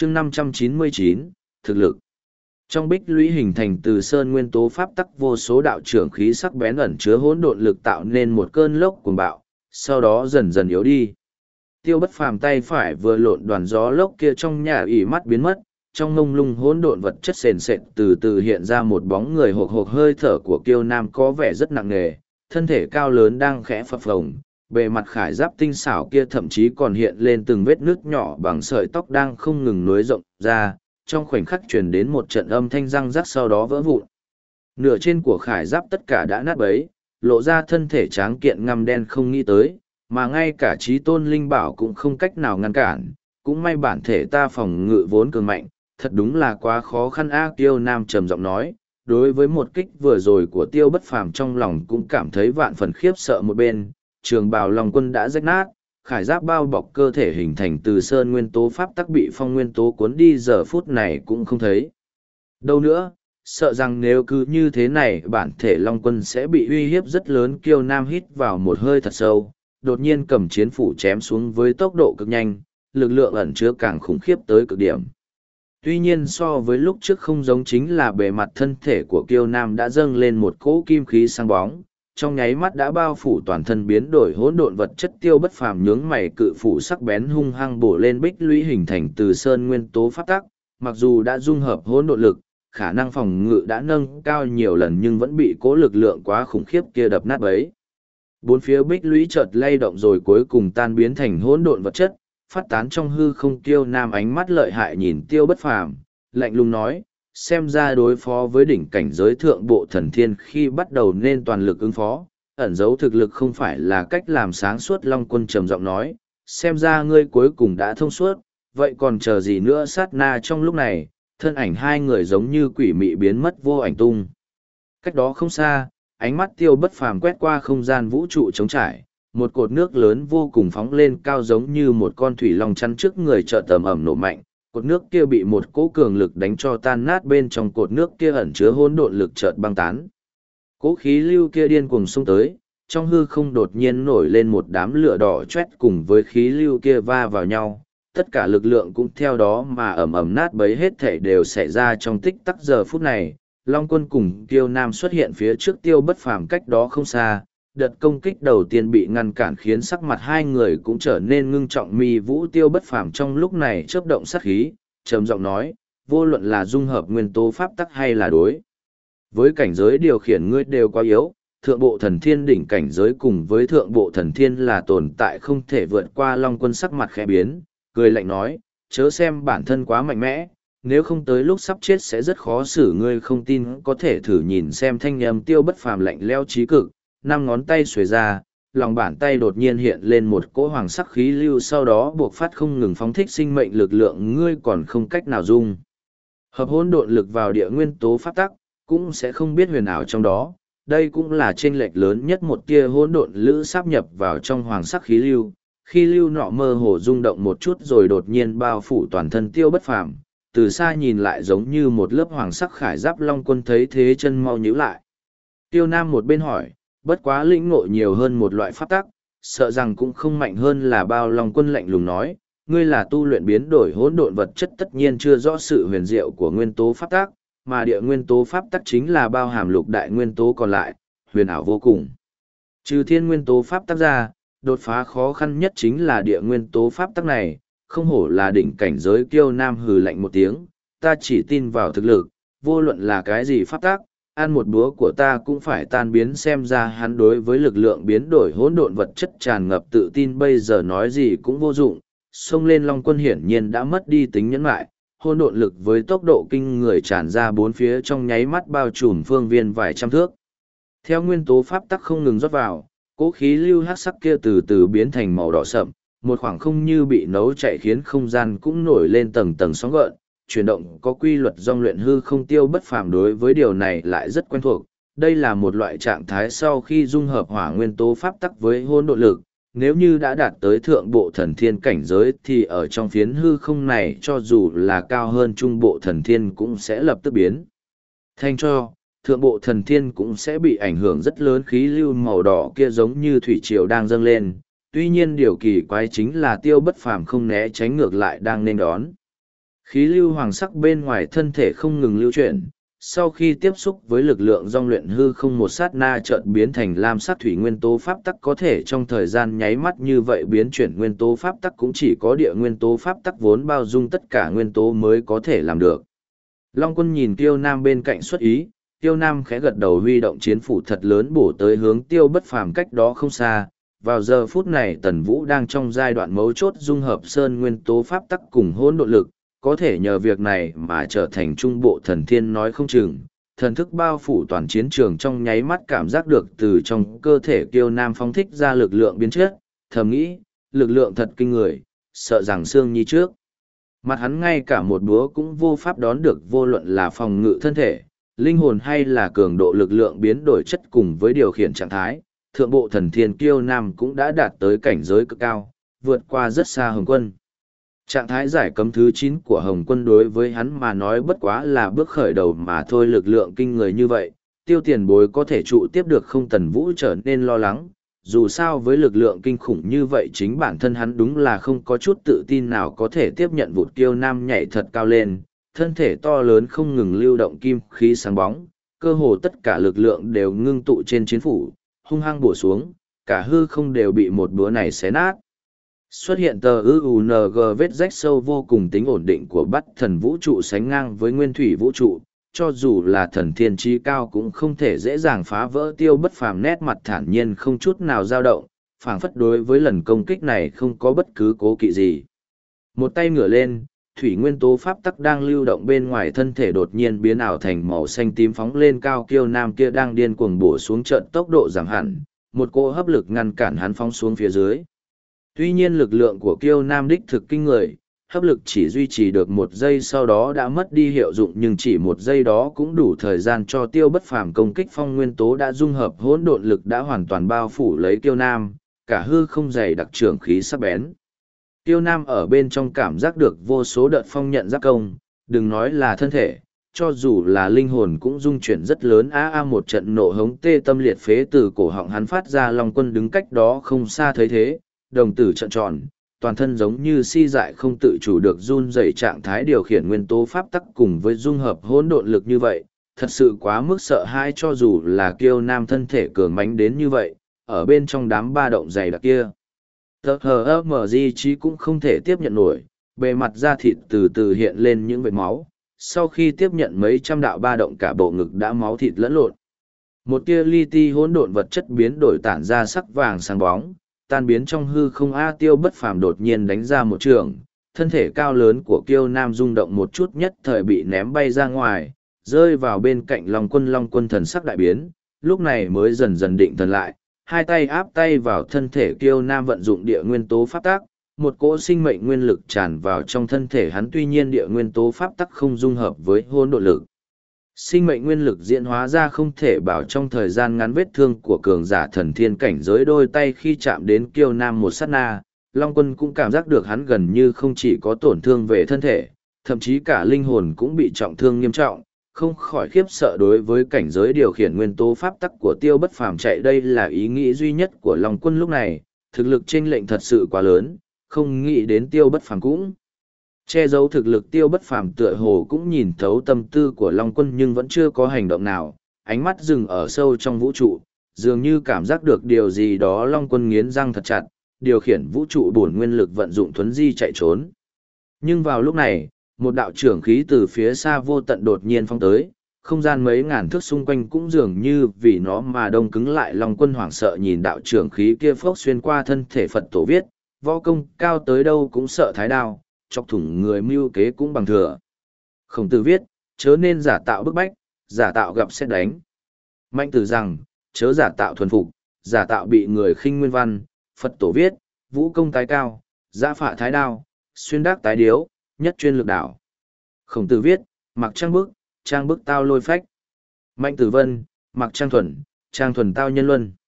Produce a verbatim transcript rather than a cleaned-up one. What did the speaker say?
chương năm trăm chín mươi chín, thực lực. Trong bích lũy hình thành từ sơn nguyên tố pháp tắc vô số đạo trưởng khí sắc bén ẩn chứa hỗn độn lực tạo nên một cơn lốc cuồng bạo, sau đó dần dần yếu đi. Tiêu Bất Phàm tay phải vừa lộn đoàn gió lốc kia trong nhà ỉ mắt biến mất, trong ngông lung hỗn độn vật chất sền sệt từ từ hiện ra một bóng người hộc hộc, hơi thở của Kiêu Nam có vẻ rất nặng nề, thân thể cao lớn đang khẽ phập phồng, bề mặt khải giáp tinh xảo kia thậm chí còn hiện lên từng vết nước nhỏ bằng sợi tóc đang không ngừng nối rộng ra, trong khoảnh khắc truyền đến một trận âm thanh răng rắc sau đó vỡ vụn. Nửa trên của khải giáp tất cả đã nát bấy, lộ ra thân thể tráng kiện ngăm đen không nghĩ tới, mà ngay cả trí tôn linh bảo cũng không cách nào ngăn cản, cũng may bản thể ta phòng ngự vốn cường mạnh, thật đúng là quá khó khăn a. Tiêu Nam trầm giọng nói, đối với một kích vừa rồi của Tiêu Bất Phàm trong lòng cũng cảm thấy vạn phần khiếp sợ. Một bên, trường bào Long Quân đã rách nát, khải giáp bao bọc cơ thể hình thành từ sơn nguyên tố pháp tắc bị phong nguyên tố cuốn đi, giờ phút này cũng không thấy đâu nữa, sợ rằng nếu cứ như thế này bản thể Long Quân sẽ bị uy hiếp rất lớn. Kiêu Nam hít vào một hơi thật sâu, đột nhiên cầm chiến phủ chém xuống với tốc độ cực nhanh, lực lượng ẩn chứa càng khủng khiếp tới cực điểm. Tuy nhiên so với lúc trước không giống, chính là bề mặt thân thể của Kiêu Nam đã dâng lên một cỗ kim khí sáng bóng, trong nháy mắt đã bao phủ toàn thân biến đổi hỗn độn vật chất. Tiêu Bất Phàm nhướng mày, cự phủ sắc bén hung hăng bổ lên bích lũy hình thành từ sơn nguyên tố pháp tắc, mặc dù đã dung hợp hỗn độn lực, khả năng phòng ngự đã nâng cao nhiều lần nhưng vẫn bị cố lực lượng quá khủng khiếp kia đập nát bấy. Bốn phía bích lũy chợt lay động rồi cuối cùng tan biến thành hỗn độn vật chất, phát tán trong hư không. Tiêu Nam ánh mắt lợi hại nhìn Tiêu Bất Phàm, lạnh lùng nói, xem ra đối phó với đỉnh cảnh giới thượng bộ thần thiên khi bắt đầu nên toàn lực ứng phó, ẩn giấu thực lực không phải là cách làm sáng suốt. Long Quân trầm giọng nói, xem ra ngươi cuối cùng đã thông suốt, vậy còn chờ gì nữa. Sát na trong lúc này, thân ảnh hai người giống như quỷ mị biến mất vô ảnh tung. Cách đó không xa, ánh mắt Tiêu Bất Phàm quét qua không gian vũ trụ trống trải, một cột nước lớn vô cùng phóng lên cao giống như một con thủy long chắn trước người, chợt tầm ẩm nổ mạnh. Cột nước kia bị một cỗ cường lực đánh cho tan nát, bên trong cột nước kia ẩn chứa hỗn độn lực chợt băng tán. Cỗ khí lưu kia điên cuồng xông tới, trong hư không đột nhiên nổi lên một đám lửa đỏ chóét, cùng với khí lưu kia va vào nhau, tất cả lực lượng cũng theo đó mà ầm ầm nát bấy. Hết thảy đều xảy ra trong tích tắc. Giờ phút này, Long Quân cùng Kiêu Nam xuất hiện phía trước Tiêu Bất Phàm cách đó không xa. Đợt công kích đầu tiên bị ngăn cản khiến sắc mặt hai người cũng trở nên ngưng trọng. Mi vũ Tiêu Bất Phàm trong lúc này chớp động sát khí, trầm giọng nói, vô luận là dung hợp nguyên tố pháp tắc hay là đối với cảnh giới điều khiển ngươi đều quá yếu. Thượng bộ thần thiên đỉnh cảnh giới cùng với thượng bộ thần thiên là tồn tại không thể vượt qua. Long Quân sắc mặt khẽ biến, cười lạnh nói, chớ xem bản thân quá mạnh mẽ, nếu không tới lúc sắp chết sẽ rất khó xử. Ngươi không tin có thể thử nhìn xem. Thanh âm Tiêu Bất Phàm lạnh lẽo chí cực, năm ngón tay xuề ra, lòng bàn tay đột nhiên hiện lên một cỗ hoàng sắc khí lưu, sau đó buộc phát không ngừng phóng thích sinh mệnh lực lượng. Ngươi còn không cách nào dung hợp hỗn độn lực vào địa nguyên tố pháp tắc, cũng sẽ không biết huyền ảo trong đó. Đây cũng là chênh lệch lớn nhất. Một tia hỗn độn lữ sáp nhập vào trong hoàng sắc khí lưu, khi lưu nọ mơ hồ rung động một chút rồi đột nhiên bao phủ toàn thân Tiêu Bất Phàm, từ xa nhìn lại giống như một lớp hoàng sắc khải giáp. Long Quân thấy thế chân mau nhíu lại. Tiêu Nam một bên hỏi, bất quá lĩnh ngộ nhiều hơn một loại pháp tắc, sợ rằng cũng không mạnh hơn là bao. Long Quân lạnh lùng nói, ngươi là tu luyện biến đổi hỗn độn vật chất, tất nhiên chưa rõ sự huyền diệu của nguyên tố pháp tắc, mà địa nguyên tố pháp tắc chính là bao hàm lục đại nguyên tố còn lại, huyền ảo vô cùng. Trừ thiên nguyên tố pháp tắc ra, đột phá khó khăn nhất chính là địa nguyên tố pháp tắc này, không hổ là đỉnh cảnh giới. Kiêu Nam hừ lạnh một tiếng, ta chỉ tin vào thực lực, vô luận là cái gì pháp tắc, ăn một búa của ta cũng phải tan biến. Xem ra hắn đối với lực lượng biến đổi hỗn độn vật chất tràn ngập tự tin, bây giờ nói gì cũng vô dụng. Xông lên. Long Quân hiển nhiên đã mất đi tính nhẫn lại, hỗn độn lực với tốc độ kinh người tràn ra bốn phía, trong nháy mắt bao trùm phương viên vài trăm thước. Theo nguyên tố pháp tắc không ngừng rót vào, cỗ khí lưu hắc sắc kia từ từ biến thành màu đỏ sậm, một khoảng không như bị nấu chảy khiến không gian cũng nổi lên tầng tầng sóng gợn, chuyển động có quy luật dòng luyện hư không. Tiêu Bất Phàm đối với điều này lại rất quen thuộc, đây là một loại trạng thái sau khi dung hợp hỏa nguyên tố pháp tắc với hỗn độn lực. Nếu như đã đạt tới thượng bộ thần thiên cảnh giới thì ở trong phiến hư không này cho dù là cao hơn trung bộ thần thiên cũng sẽ lập tức biến thành cho, thượng bộ thần thiên cũng sẽ bị ảnh hưởng rất lớn. Khí lưu màu đỏ kia giống như thủy triều đang dâng lên, tuy nhiên điều kỳ quái chính là Tiêu Bất Phàm không né tránh, ngược lại đang nên đón. Khí lưu hoàng sắc bên ngoài thân thể không ngừng lưu chuyển, sau khi tiếp xúc với lực lượng dòng luyện hư không một sát na chợt biến thành lam sắc thủy nguyên tố pháp tắc, có thể trong thời gian nháy mắt như vậy biến chuyển nguyên tố pháp tắc cũng chỉ có địa nguyên tố pháp tắc vốn bao dung tất cả nguyên tố mới có thể làm được. Long Quân nhìn Tiêu Nam bên cạnh xuất ý, Tiêu Nam khẽ gật đầu huy động chiến phủ thật lớn bổ tới hướng Tiêu Bất Phàm cách đó không xa. Vào giờ phút này Tần Vũ đang trong giai đoạn mấu chốt dung hợp sơn nguyên tố pháp tắc cùng hỗn độn lực, có thể nhờ việc này mà trở thành trung bộ thần thiên nói không chừng. Thần thức bao phủ toàn chiến trường trong nháy mắt cảm giác được từ trong cơ thể Tiêu Nam phóng thích ra lực lượng biến chất, thầm nghĩ, lực lượng thật kinh người, sợ rằng Sương Nhi trước mặt hắn ngay cả một búa cũng vô pháp đón được, vô luận là phòng ngự thân thể, linh hồn hay là cường độ lực lượng biến đổi chất cùng với điều khiển trạng thái. Thượng bộ thần thiên Kiêu Nam cũng đã đạt tới cảnh giới cực cao, vượt qua rất xa Hồng Quân. Trạng thái giải cấm thứ chín của Hồng Quân đối với hắn mà nói bất quá là bước khởi đầu mà thôi, lực lượng kinh người như vậy, Tiêu tiền bối có thể trụ tiếp được không? Tần Vũ trở nên lo lắng, dù sao với lực lượng kinh khủng như vậy chính bản thân hắn đúng là không có chút tự tin nào có thể tiếp nhận. Vụt Kiêu Nam nhảy thật cao lên, thân thể to lớn không ngừng lưu động kim khí sáng bóng, cơ hồ tất cả lực lượng đều ngưng tụ trên chiến phủ, hung hăng bổ xuống, cả hư không đều bị một búa này xé nát. Xuất hiện tờ ư u en giê vết rách sâu vô cùng, tính ổn định của bắt thần vũ trụ sánh ngang với nguyên thủy vũ trụ, cho dù là thần thiên trí cao cũng không thể dễ dàng phá vỡ. Tiêu Bất Phàm nét mặt thản nhiên không chút nào dao động, phảng phất đối với lần công kích này không có bất cứ cố kỵ gì. Một tay ngửa lên, thủy nguyên tố pháp tắc đang lưu động bên ngoài thân thể đột nhiên biến ảo thành màu xanh tím phóng lên cao. Kiêu Nam kia đang điên cuồng bổ xuống, trận tốc độ giảm hẳn, một cỗ hấp lực ngăn cản hắn phóng xuống phía dưới. Tuy nhiên lực lượng của Kiêu Nam đích thực kinh người, hấp lực chỉ duy trì được một giây sau đó đã mất đi hiệu dụng, nhưng chỉ một giây đó cũng đủ thời gian cho Tiêu Bất Phàm công kích. Phong nguyên tố đã dung hợp, hỗn độn lực đã hoàn toàn bao phủ lấy Kiêu Nam, cả hư không dày đặc trưởng khí sắc bén. Tiêu Nam ở bên trong cảm giác được vô số đợt phong nhận giáp công, đừng nói là thân thể, cho dù là linh hồn cũng rung chuyển rất lớn. Á a một trận nộ hống tê tâm liệt phế từ cổ họng hắn phát ra. Long Quân đứng cách đó không xa thấy thế, đồng tử trợn tròn, toàn thân giống như si dại không tự chủ được run rẩy. Trạng thái điều khiển nguyên tố pháp tắc cùng với dung hợp hỗn độn lực như vậy, thật sự quá mức sợ hãi. Cho dù là Kiêu Nam thân thể cường mãnh đến như vậy, ở bên trong đám ba động dày đặc kia, tờ hờ mờ di trí cũng không thể tiếp nhận nổi. Bề mặt da thịt từ từ hiện lên những vệt máu, sau khi tiếp nhận mấy trăm đạo ba động cả bộ ngực đã máu thịt lẫn lộn. Một tia li ti hỗn độn vật chất biến đổi tản ra sắc vàng sáng bóng, tan biến trong hư không. A Tiêu Bất Phàm đột nhiên đánh ra một trường, thân thể cao lớn của Kiêu Nam rung động một chút, nhất thời bị ném bay ra ngoài, rơi vào bên cạnh Long Quân. Long Quân thần sắc đại biến, lúc này mới dần dần định thần lại, hai tay áp tay vào thân thể Kiêu Nam, vận dụng địa nguyên tố pháp tắc, một cỗ sinh mệnh nguyên lực tràn vào trong thân thể hắn. Tuy nhiên địa nguyên tố pháp tắc không dung hợp với hỗn độn lực, sinh mệnh nguyên lực diễn hóa ra không thể bảo trong thời gian ngắn vết thương của cường giả thần thiên cảnh giới. Đôi tay khi chạm đến Kiêu Nam một sát na, Long Quân cũng cảm giác được hắn gần như không chỉ có tổn thương về thân thể, thậm chí cả linh hồn cũng bị trọng thương nghiêm trọng, không khỏi khiếp sợ đối với cảnh giới điều khiển nguyên tố pháp tắc của Tiêu Bất Phàm. Chạy, đây là ý nghĩ duy nhất của Long Quân lúc này, thực lực chênh lệch thật sự quá lớn, không nghĩ đến Tiêu Bất Phàm cũng che giấu thực lực. Tiêu Bất Phàm tựa hồ cũng nhìn thấu tâm tư của Long Quân nhưng vẫn chưa có hành động nào, ánh mắt dừng ở sâu trong vũ trụ, dường như cảm giác được điều gì đó. Long Quân nghiến răng thật chặt, điều khiển vũ trụ bổn nguyên lực vận dụng thuấn di chạy trốn. Nhưng vào lúc này, một đạo trưởng khí từ phía xa vô tận đột nhiên phong tới, không gian mấy ngàn thước xung quanh cũng dường như vì nó mà đông cứng lại. Long Quân hoảng sợ nhìn đạo trưởng khí kia phốc xuyên qua thân thể Phật tổ viết, võ công cao tới đâu cũng sợ thái đao, chọc thủng người mưu kế cũng bằng thừa. Khổng Tử viết, chớ nên giả tạo bức bách, giả tạo gặp xét đánh. Mạnh Tử rằng, chớ giả tạo thuần phục, giả tạo bị người khinh nguyên văn. Phật tổ viết, vũ công tái cao, giã phạ thái đao, xuyên đắc tái điếu, nhất chuyên lực đảo. Khổng Tử viết, mặc trang bức, trang bức tao lôi phách. Mạnh Tử vân, mặc trang thuần, trang thuần tao nhân luân.